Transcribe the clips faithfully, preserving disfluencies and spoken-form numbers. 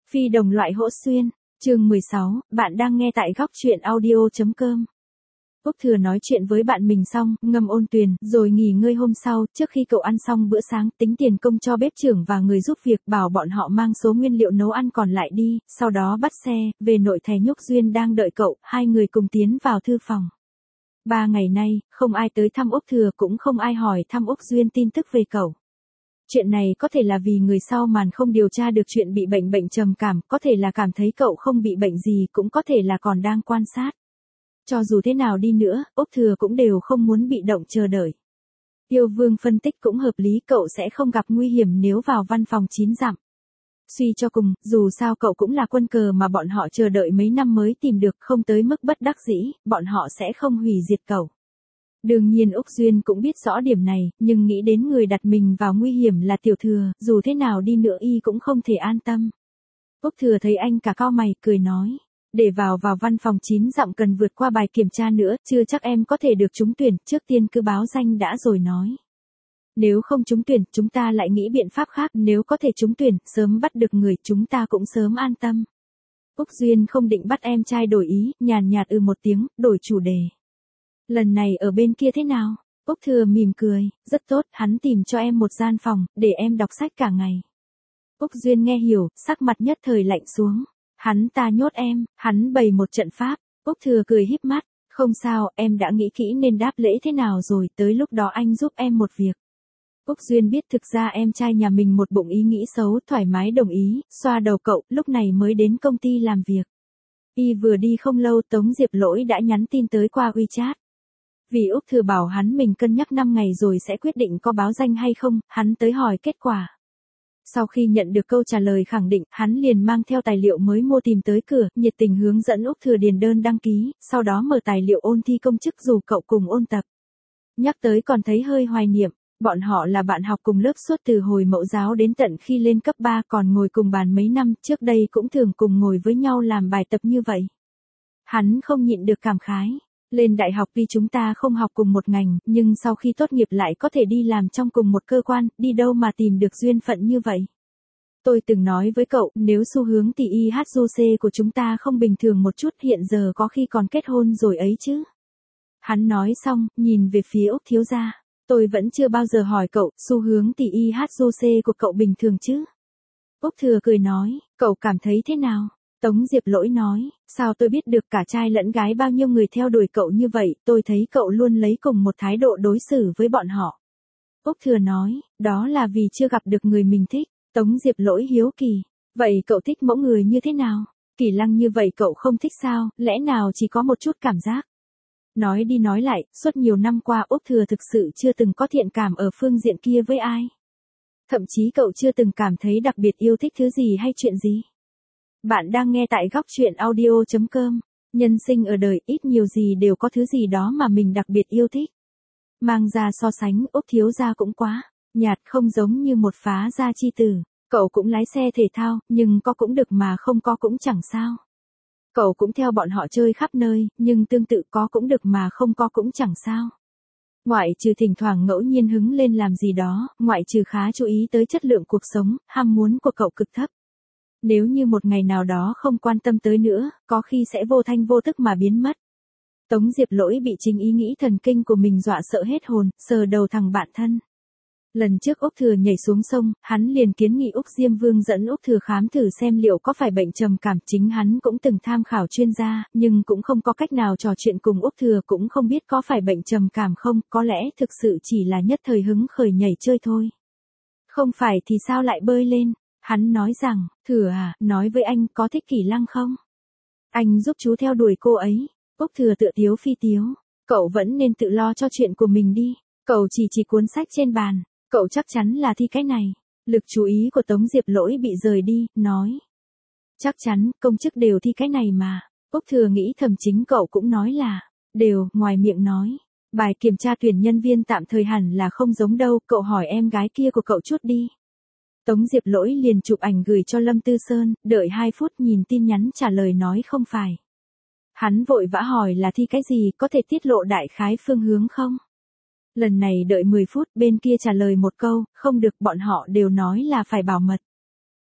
Phi đồng loại hỗ xuyên, chương mười sáu, bạn đang nghe tại góc truyện audio.com. Úc Thừa nói chuyện với bạn mình xong, ngâm ôn tuyền, rồi nghỉ ngơi hôm sau, trước khi cậu ăn xong bữa sáng, tính tiền công cho bếp trưởng và người giúp việc, bảo bọn họ mang số nguyên liệu nấu ăn còn lại đi, sau đó bắt xe, về nội thè Nhúc Duyên đang đợi cậu, hai người cùng tiến vào thư phòng. Ba ngày nay, không ai tới thăm Úc Thừa cũng không ai hỏi thăm Úc Duyên tin tức về cậu. Chuyện này có thể là vì người sau màn không điều tra được chuyện bị bệnh bệnh trầm cảm, có thể là cảm thấy cậu không bị bệnh gì, cũng có thể là còn đang quan sát. Cho dù thế nào đi nữa, Úc Thừa cũng đều không muốn bị động chờ đợi. Yêu Vương phân tích cũng hợp lý, cậu sẽ không gặp nguy hiểm nếu vào văn phòng chín dặm. Suy cho cùng, dù sao cậu cũng là quân cờ mà bọn họ chờ đợi mấy năm mới tìm được, không tới mức bất đắc dĩ, bọn họ sẽ không hủy diệt cậu. Đương nhiên Úc Duyên cũng biết rõ điểm này, nhưng nghĩ đến người đặt mình vào nguy hiểm là Tiểu Thừa, dù thế nào đi nữa y cũng không thể an tâm. Úc Thừa thấy anh cả cau mày, cười nói, để vào vào văn phòng chín dặm cần vượt qua bài kiểm tra nữa, chưa chắc em có thể được trúng tuyển, trước tiên cứ báo danh đã rồi nói. Nếu không trúng tuyển, chúng ta lại nghĩ biện pháp khác, nếu có thể trúng tuyển, sớm bắt được người, chúng ta cũng sớm an tâm. Úc Duyên không định bắt em trai đổi ý, nhàn nhạt ừ một tiếng, đổi chủ đề. Lần này ở bên kia thế nào? Úc Thừa mỉm cười, rất tốt, hắn tìm cho em một gian phòng, để em đọc sách cả ngày. Úc Duyên nghe hiểu, sắc mặt nhất thời lạnh xuống. Hắn ta nhốt em, hắn bày một trận pháp. Úc Thừa cười híp mắt, không sao, em đã nghĩ kỹ nên đáp lễ thế nào rồi, tới lúc đó anh giúp em một việc. Úc Duyên biết thực ra em trai nhà mình một bụng ý nghĩ xấu, thoải mái đồng ý, xoa đầu cậu, lúc này mới đến công ty làm việc. Y vừa đi không lâu, Tống Diệp Lỗi đã nhắn tin tới qua WeChat. Vì Úc Thừa bảo hắn mình cân nhắc năm ngày rồi sẽ quyết định có báo danh hay không, hắn tới hỏi kết quả. Sau khi nhận được câu trả lời khẳng định, hắn liền mang theo tài liệu mới mua tìm tới cửa, nhiệt tình hướng dẫn Úc Thừa điền đơn đăng ký, sau đó mở tài liệu ôn thi công chức dù cậu cùng ôn tập. Nhắc tới còn thấy hơi hoài niệm, bọn họ là bạn học cùng lớp suốt từ hồi mẫu giáo đến tận khi lên cấp ba, còn ngồi cùng bàn mấy năm, trước đây cũng thường cùng ngồi với nhau làm bài tập như vậy. Hắn không nhịn được cảm khái. Lên đại học tuy chúng ta không học cùng một ngành, nhưng sau khi tốt nghiệp lại có thể đi làm trong cùng một cơ quan, đi đâu mà tìm được duyên phận như vậy. Tôi từng nói với cậu, nếu xu hướng tỷ i hát du xê của chúng ta không bình thường một chút, hiện giờ có khi còn kết hôn rồi ấy chứ. Hắn nói xong, nhìn về phía Úc thiếu gia. Tôi vẫn chưa bao giờ hỏi cậu, xu hướng tỷ i hát du xê của cậu bình thường chứ. Úc Thừa cười nói, cậu cảm thấy thế nào? Tống Diệp Lỗi nói, sao tôi biết được, cả trai lẫn gái bao nhiêu người theo đuổi cậu như vậy, tôi thấy cậu luôn lấy cùng một thái độ đối xử với bọn họ. Úc Thừa nói, đó là vì chưa gặp được người mình thích. Tống Diệp Lỗi hiếu kỳ, vậy cậu thích mẫu người như thế nào? Kỳ Lăng như vậy cậu không thích sao, lẽ nào chỉ có một chút cảm giác? Nói đi nói lại, suốt nhiều năm qua Úc Thừa thực sự chưa từng có thiện cảm ở phương diện kia với ai. Thậm chí cậu chưa từng cảm thấy đặc biệt yêu thích thứ gì hay chuyện gì. Bạn đang nghe tại góc truyện audio.com. Nhân sinh ở đời, ít nhiều gì đều có thứ gì đó mà mình đặc biệt yêu thích. Mang ra so sánh, Úc thiếu gia cũng quá nhạt, không giống như một phá gia chi tử. Cậu cũng lái xe thể thao, nhưng có cũng được mà không có cũng chẳng sao. Cậu cũng theo bọn họ chơi khắp nơi, nhưng tương tự có cũng được mà không có cũng chẳng sao. Ngoại trừ thỉnh thoảng ngẫu nhiên hứng lên làm gì đó, ngoại trừ khá chú ý tới chất lượng cuộc sống, ham muốn của cậu cực thấp. Nếu như một ngày nào đó không quan tâm tới nữa, có khi sẽ vô thanh vô tức mà biến mất. Tống Diệp Lỗi bị chính ý nghĩ thần kinh của mình dọa sợ hết hồn, sờ đầu thằng bạn thân. Lần trước Úc Thừa nhảy xuống sông, hắn liền kiến nghị Úc Diêm Vương dẫn Úc Thừa khám thử xem liệu có phải bệnh trầm cảm, chính hắn cũng từng tham khảo chuyên gia, nhưng cũng không có cách nào trò chuyện cùng Úc Thừa, cũng không biết có phải bệnh trầm cảm không, có lẽ thực sự chỉ là nhất thời hứng khởi nhảy chơi thôi. Không phải thì sao lại bơi lên? Hắn nói rằng, Thừa à, nói với anh có thích Kỳ Lăng không? Anh giúp chú theo đuổi cô ấy. Úc Thừa tựa tiếu phi tiếu, cậu vẫn nên tự lo cho chuyện của mình đi. Cậu chỉ chỉ cuốn sách trên bàn, cậu chắc chắn là thi cái này. Lực chú ý của Tống Diệp Lỗi bị rời đi, nói. Chắc chắn, công chức đều thi cái này mà. Úc Thừa nghĩ thầm chính cậu cũng nói là, đều, ngoài miệng nói. Bài kiểm tra tuyển nhân viên tạm thời hẳn là không giống đâu, cậu hỏi em gái kia của cậu chút đi. Tống Diệp Lỗi liền chụp ảnh gửi cho Lâm Tư Sơn, đợi hai phút nhìn tin nhắn trả lời nói không phải. Hắn vội vã hỏi là thi cái gì, có thể tiết lộ đại khái phương hướng không? Lần này đợi mười phút, bên kia trả lời một câu, không được, bọn họ đều nói là phải bảo mật.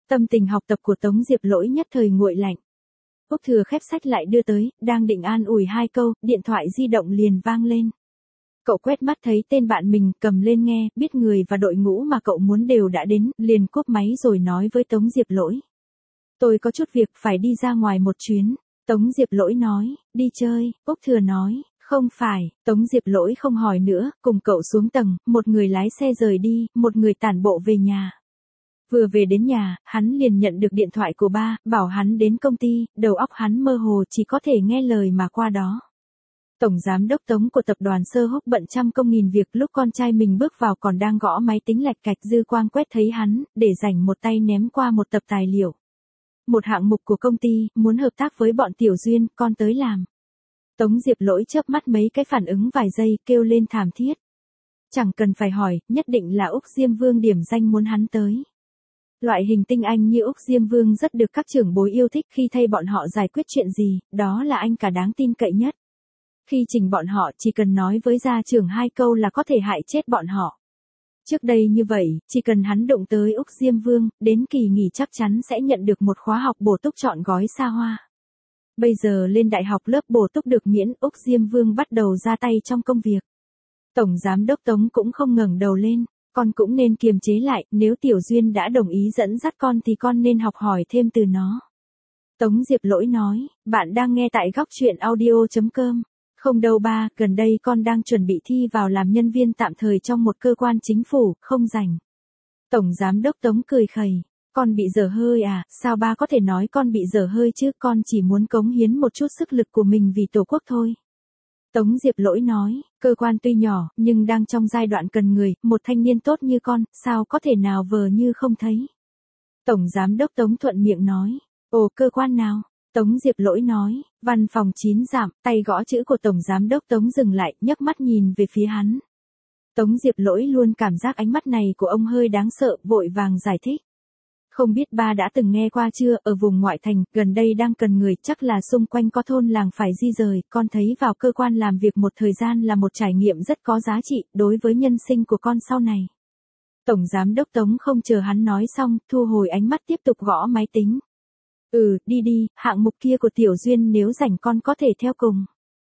Tâm tình học tập của Tống Diệp Lỗi nhất thời nguội lạnh. Úc Thừa khép sách lại đưa tới, đang định an ủi hai câu, điện thoại di động liền vang lên. Cậu quét mắt thấy tên bạn mình, cầm lên nghe, biết người và đội ngũ mà cậu muốn đều đã đến, liền cúp máy rồi nói với Tống Diệp Lỗi. Tôi có chút việc phải đi ra ngoài một chuyến. Tống Diệp Lỗi nói, đi chơi. Úc Thừa nói, không phải. Tống Diệp Lỗi không hỏi nữa, cùng cậu xuống tầng, một người lái xe rời đi, một người tản bộ về nhà. Vừa về đến nhà, hắn liền nhận được điện thoại của ba, bảo hắn đến công ty, đầu óc hắn mơ hồ chỉ có thể nghe lời mà qua đó. Tổng giám đốc Tống của tập đoàn Sơ Húc bận trăm công nghìn việc, lúc con trai mình bước vào còn đang gõ máy tính lạch cạch, dư quang quét thấy hắn, để rảnh một tay ném qua một tập tài liệu. Một hạng mục của công ty, muốn hợp tác với bọn Tiểu Duyên, con tới làm. Tống Diệp Lỗi chớp mắt mấy cái phản ứng vài giây, kêu lên thảm thiết. Chẳng cần phải hỏi, nhất định là Úc Diêm Vương điểm danh muốn hắn tới. Loại hình tinh anh như Úc Diêm Vương rất được các trưởng bối yêu thích, khi thay bọn họ giải quyết chuyện gì, đó là anh cả đáng tin cậy nhất. Khi trình bọn họ chỉ cần nói với gia trưởng hai câu là có thể hại chết bọn họ. Trước đây như vậy, chỉ cần hắn đụng tới Úc Diêm Vương, đến kỳ nghỉ chắc chắn sẽ nhận được một khóa học bổ túc trọn gói xa hoa. Bây giờ lên đại học lớp bổ túc được miễn, Úc Diêm Vương bắt đầu ra tay trong công việc. Tổng giám đốc Tống cũng không ngẩng đầu lên, con cũng nên kiềm chế lại, nếu Tiểu Duyên đã đồng ý dẫn dắt con thì con nên học hỏi thêm từ nó. Tống Diệp Lỗi nói, bạn đang nghe tại góc truyện audio chấm com. Không đâu ba, gần đây con đang chuẩn bị thi vào làm nhân viên tạm thời trong một cơ quan chính phủ, không rảnh. Tổng giám đốc Tống cười khẩy, con bị dở hơi à, sao ba có thể nói con bị dở hơi chứ, con chỉ muốn cống hiến một chút sức lực của mình vì Tổ quốc thôi. Tống Diệp Lỗi nói, cơ quan tuy nhỏ, nhưng đang trong giai đoạn cần người, một thanh niên tốt như con, sao có thể nào vờ như không thấy. Tổng giám đốc Tống thuận miệng nói, ồ cơ quan nào? Tống Diệp Lỗi nói, văn phòng chín giảm, tay gõ chữ của Tổng giám đốc Tống dừng lại, nhấc mắt nhìn về phía hắn. Tống Diệp Lỗi luôn cảm giác ánh mắt này của ông hơi đáng sợ, vội vàng giải thích. Không biết ba đã từng nghe qua chưa, ở vùng ngoại thành, gần đây đang cần người, chắc là xung quanh có thôn làng phải di rời, con thấy vào cơ quan làm việc một thời gian là một trải nghiệm rất có giá trị, đối với nhân sinh của con sau này. Tổng giám đốc Tống không chờ hắn nói xong, thu hồi ánh mắt tiếp tục gõ máy tính. Ừ, đi đi, hạng mục kia của Tiểu Duyên nếu rảnh con có thể theo cùng.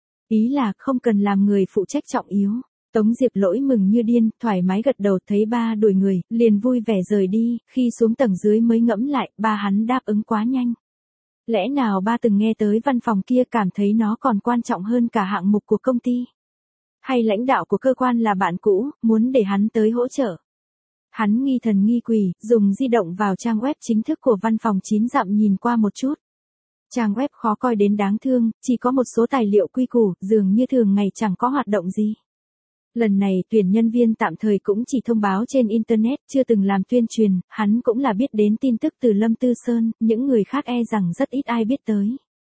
Ý là không cần làm người phụ trách trọng yếu. Tống Diệp Lỗi mừng như điên, thoải mái gật đầu, thấy ba đuổi người, liền vui vẻ rời đi, khi xuống tầng dưới mới ngẫm lại, ba hắn đáp ứng quá nhanh. Lẽ nào ba từng nghe tới văn phòng kia cảm thấy nó còn quan trọng hơn cả hạng mục của công ty? Hay lãnh đạo của cơ quan là bạn cũ, muốn để hắn tới hỗ trợ? Hắn nghi thần nghi quỷ, dùng di động vào trang web chính thức của văn phòng chín dặm nhìn qua một chút. Trang web khó coi đến đáng thương, chỉ có một số tài liệu quy củ, dường như thường ngày chẳng có hoạt động gì. Lần này tuyển nhân viên tạm thời cũng chỉ thông báo trên Internet, chưa từng làm tuyên truyền, hắn cũng là biết đến tin tức từ Lâm Tư Sơn, những người khác e rằng rất ít ai biết tới.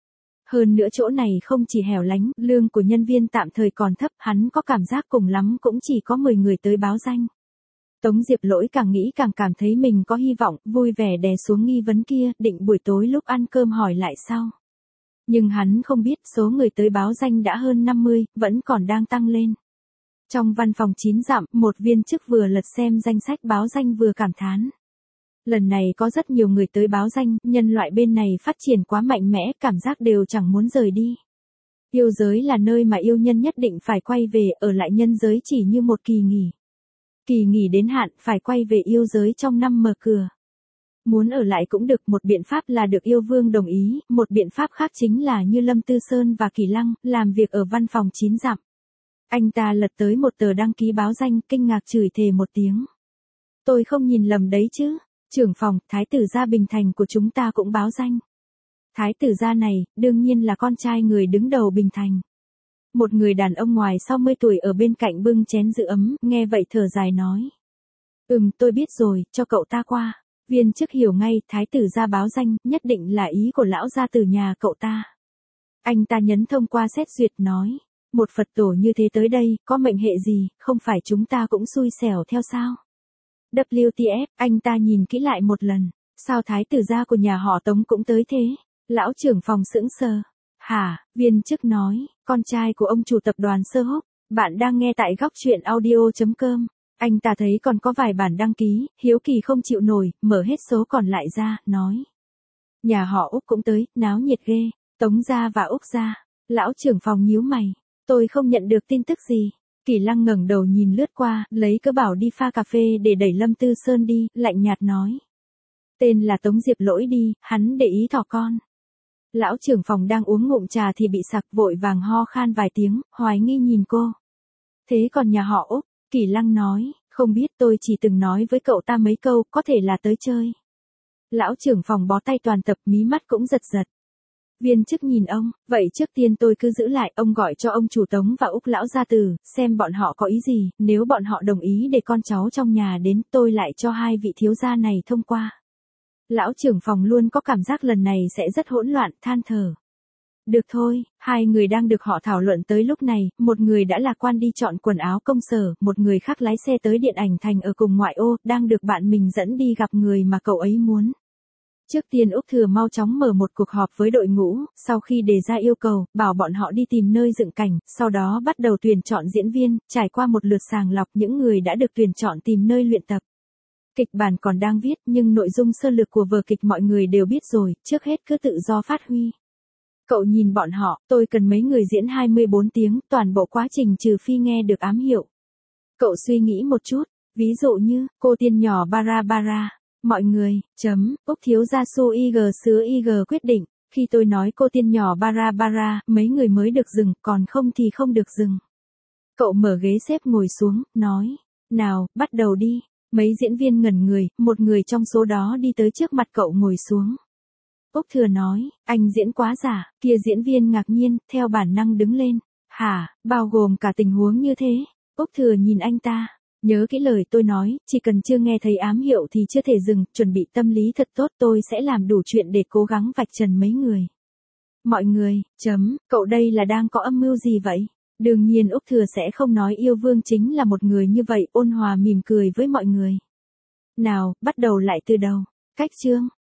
Hơn nữa chỗ này không chỉ hẻo lánh, lương của nhân viên tạm thời còn thấp, hắn có cảm giác cùng lắm cũng chỉ có mười người tới báo danh. Tống Diệp Lỗi càng nghĩ càng cảm thấy mình có hy vọng, vui vẻ đè xuống nghi vấn kia, định buổi tối lúc ăn cơm hỏi lại sau. Nhưng hắn không biết số người tới báo danh đã hơn năm mươi, vẫn còn đang tăng lên. Trong văn phòng chín dặm, một viên chức vừa lật xem danh sách báo danh vừa cảm thán. Lần này có rất nhiều người tới báo danh, nhân loại bên này phát triển quá mạnh mẽ, cảm giác đều chẳng muốn rời đi. Yêu giới là nơi mà yêu nhân nhất định phải quay về, ở lại nhân giới chỉ như một kỳ nghỉ. Kỳ nghỉ đến hạn, phải quay về yêu giới trong năm mở cửa. Muốn ở lại cũng được, một biện pháp là được yêu vương đồng ý, một biện pháp khác chính là như Lâm Tư Sơn và Kỳ Lăng, làm việc ở văn phòng chín dặm. Anh ta lật tới một tờ đăng ký báo danh, kinh ngạc chửi thề một tiếng. Tôi không nhìn lầm đấy chứ, trưởng phòng, thái tử gia Bình Thành của chúng ta cũng báo danh. Thái tử gia này, đương nhiên là con trai người đứng đầu Bình Thành. Một người đàn ông ngoài sáu mươi tuổi ở bên cạnh bưng chén giữ ấm, nghe vậy thở dài nói. Ừm, tôi biết rồi, cho cậu ta qua. Viên chức hiểu ngay, thái tử gia báo danh, nhất định là ý của lão gia từ nhà cậu ta. Anh ta nhấn thông qua xét duyệt nói. Một Phật tổ như thế tới đây, có mệnh hệ gì, không phải chúng ta cũng xui xẻo theo sao? vê kép tê ép, anh ta nhìn kỹ lại một lần. Sao thái tử gia của nhà họ Tống cũng tới thế? Lão trưởng phòng sững sờ. Hả, viên chức nói, con trai của ông chủ tập đoàn Sơ Húc, bạn đang nghe tại góc truyện audio chấm com. Anh ta thấy còn có vài bản đăng ký, hiếu kỳ không chịu nổi, mở hết số còn lại ra, nói. Nhà họ Úc cũng tới, náo nhiệt ghê, Tống gia và Úc gia. Lão trưởng phòng nhíu mày, tôi không nhận được tin tức gì. Kỳ Lăng ngẩng đầu nhìn lướt qua, lấy cớ bảo đi pha cà phê để đẩy Lâm Tư Sơn đi, lạnh nhạt nói. Tên là Tống Diệp lỗi đi, hắn để ý thỏ con. Lão trưởng phòng đang uống ngụm trà thì bị sặc, vội vàng ho khan vài tiếng, hoài nghi nhìn cô. Thế còn nhà họ Úc, Kỳ Lăng nói, không biết, tôi chỉ từng nói với cậu ta mấy câu, có thể là tới chơi. Lão trưởng phòng bó tay toàn tập, mí mắt cũng giật giật. Viên chức nhìn ông, vậy trước tiên tôi cứ giữ lại, ông gọi cho ông chủ Tống và Úc lão gia tử, xem bọn họ có ý gì, nếu bọn họ đồng ý để con cháu trong nhà đến, tôi lại cho hai vị thiếu gia này thông qua. Lão trưởng phòng luôn có cảm giác lần này sẽ rất hỗn loạn, than thở. Được thôi, hai người đang được họ thảo luận tới lúc này, một người đã lạc quan đi chọn quần áo công sở, một người khác lái xe tới điện ảnh thành ở cùng ngoại ô, đang được bạn mình dẫn đi gặp người mà cậu ấy muốn. Trước tiên Úc Thừa mau chóng mở một cuộc họp với đội ngũ, sau khi đề ra yêu cầu, bảo bọn họ đi tìm nơi dựng cảnh, sau đó bắt đầu tuyển chọn diễn viên, trải qua một lượt sàng lọc những người đã được tuyển chọn tìm nơi luyện tập. Kịch bản còn đang viết, nhưng nội dung sơ lược của vở kịch mọi người đều biết rồi, trước hết cứ tự do phát huy. Cậu nhìn bọn họ, tôi cần mấy người diễn hai mươi bốn tiếng, toàn bộ quá trình trừ phi nghe được ám hiệu. Cậu suy nghĩ một chút, ví dụ như, cô tiên nhỏ bara bara. Mọi người, chấm, Úc thiếu gia su ig sứ ig quyết định, khi tôi nói cô tiên nhỏ bara bara, mấy người mới được dừng, còn không thì không được dừng. Cậu mở ghế xếp ngồi xuống, nói, nào, bắt đầu đi. Mấy diễn viên ngẩn người, một người trong số đó đi tới trước mặt cậu ngồi xuống. Úc Thừa nói, anh diễn quá giả, kia diễn viên ngạc nhiên, theo bản năng đứng lên. Hả, bao gồm cả tình huống như thế. Úc Thừa nhìn anh ta. Nhớ kỹ lời tôi nói, chỉ cần chưa nghe thấy ám hiệu thì chưa thể dừng, chuẩn bị tâm lý thật tốt, tôi sẽ làm đủ chuyện để cố gắng vạch trần mấy người. Mọi người, chấm, cậu đây là đang có âm mưu gì vậy? Đương nhiên Úc Thừa sẽ không nói yêu vương chính là một người như vậy, ôn hòa mỉm cười với mọi người. Nào, bắt đầu lại từ đầu. Cách chương.